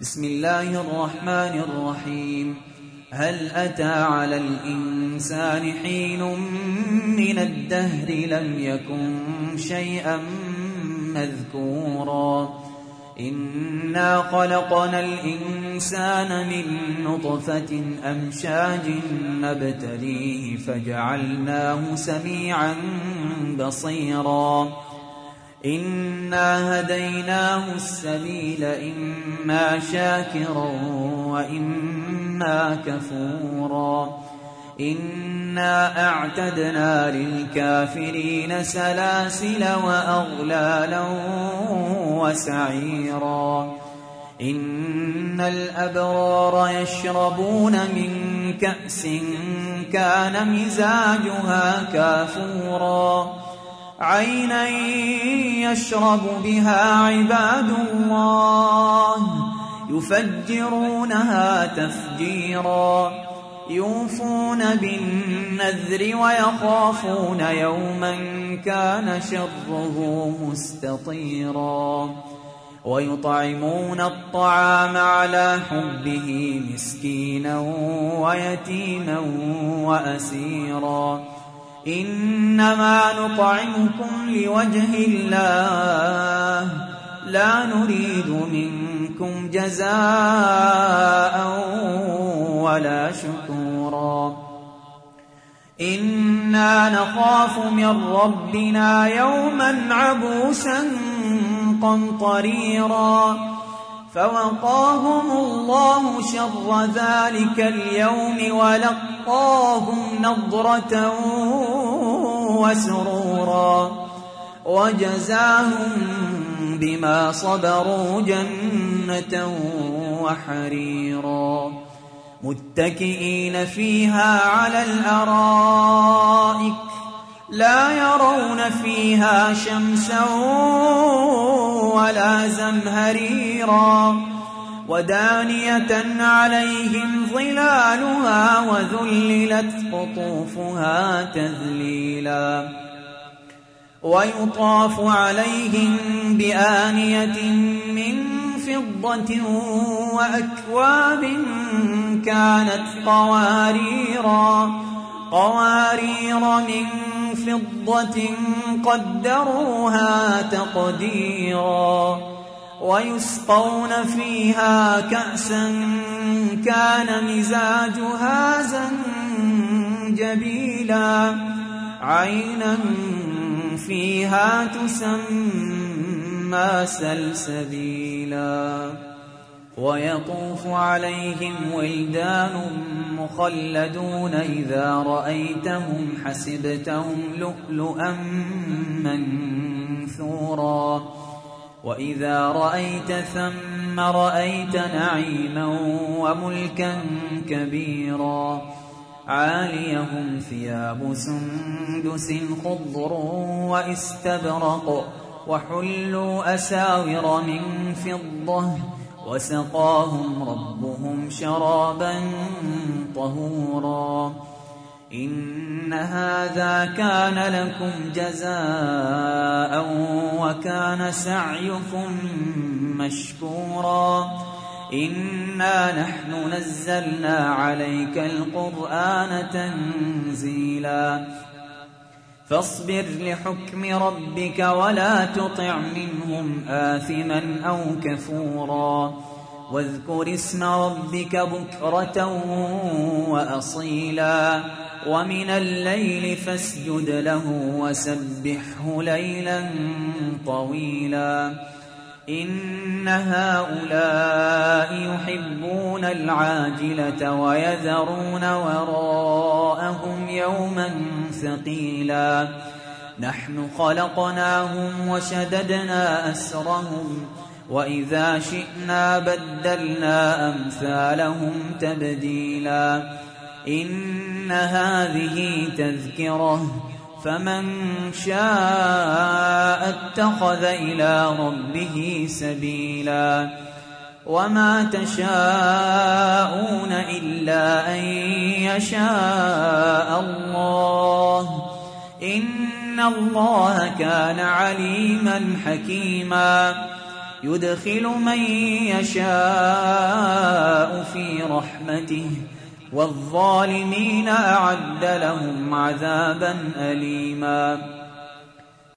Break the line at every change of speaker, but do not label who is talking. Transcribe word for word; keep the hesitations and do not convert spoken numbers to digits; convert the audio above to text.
بسم الله الرحمن الرحيم. هل أتى على الإنسان حين من الدهر لم يكن شيئا مذكورا إنا خلقنا الإنسان من نطفة أمشاج نبتليه فجعلناه سميعا بصيرا إنا هديناه السبيل إما شاكرا وإما كفورا إنا أعتدنا للكافرين سلاسل وأغلالا وسعيرا إن الأبرار يشربون من كأس كان مزاجها كافورا عينا يشرب بها عباد الله يفجرونها تفجيرا يوفون بالنذر ويخافون يوما كان شره مستطيرا ويطعمون الطعام على حبه مسكينا ويتيما وأسيرا إنما نطعمكم لوجه الله لا نريد منكم جزاء ولا شكورا إنا نخاف من ربنا يوما عبوسا قمطريرا فوقاهم الله شر ذلك اليوم ولقاهم نضرة وسرورا وجزاهم بما صبروا جنة وحريرا متكئين فيها على الأرائك لا يرون فيها شمسا ولا زمهريرا ودانية عليهم ظلالها وذللت قطوفها تذليلا ويطاف عليهم بآنية من فضة وأكواب كانت قواريرا قوارير من فضة قدروها تقديرا ويسقون فيها كأسا كان مزاجها زنجبيلا عينا فيها تسمى سلسبيلا ويطوف عليهم ولدان مخلدون إذا رأيتهم حسبتهم لؤلؤا منثورا وإذا رأيت ثم رأيت نعيما وملكا كبيرا عاليهم ثياب سندس خضر واستبرق وحلوا أساور من فضة وسقاهم ربهم شرابا طهورا إن هذا كان لكم جزاء وكان سعيكم مشكورا إنا نحن نزلنا عليك القرآن تنزيلا فاصبر لحكم ربك ولا تطع منهم آثما أو كفورا واذكر اسم ربك بكرة وأصيلا ومن الليل فاسجد له وسبحه ليلا طويلا إن هؤلاء يحبون العاجلة ويذرون وراءهم يوما ثقيلا نحن خلقناهم وشددنا أسرهم وإذا شئنا بدلنا أمثالهم تبديلا إن هذه تذكرة فمن شاء اتخذ إلى ربه سبيلا وما تشاءون إلا أن يشاء الله إن الله كان عليما حكيما يدخل من يشاء في رحمته والظالمين أعد لهم عذابا أليما